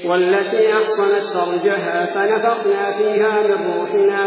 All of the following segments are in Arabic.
والتي أحصنت فرجها فنفخنا فيها من روحنا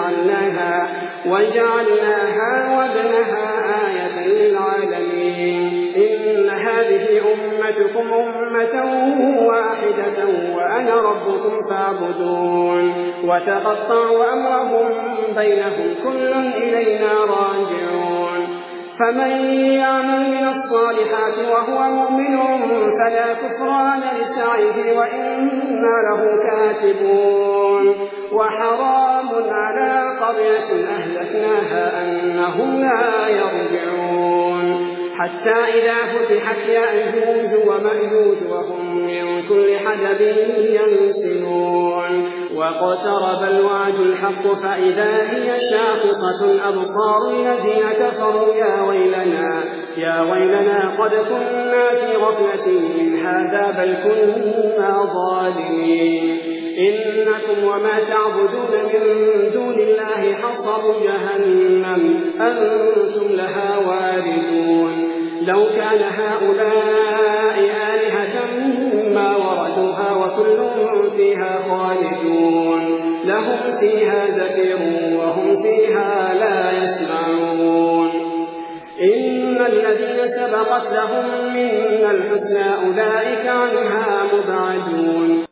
وجعلناها وابنها آية للعالمين. إن هذه أمتكم أمة واحدة وأنا ربكم فاعبدون. وتقطعوا أمرهم بينهم كل إلينا راجعون. فمن يعمل من الصالحات وهو مؤمن فلا كفران لسعيه وإنا له كاتبون. وحرام على قرية أهلكناها أنهم لا يرجعون حتى إذا فتحت يأجوج ومأجوج وهم من كل حدب ينسلون. واقترب الوعد الحق فإذا هي شاخصة أبصار الذين كفروا يا ويلنا قد كنا في غفلة من هذا بل كنا ظالمين. إنكم وما تعبدون من دون الله حصب جهنم أنتم لها واردون. لو كان هؤلاء آلهة ما وردوها وكل فيها خالدون. لهم فيها زفير وهم فيها لا يسمعون. إن الذين سبقت لهم منا الحسنى أولئك عنها مبعدون.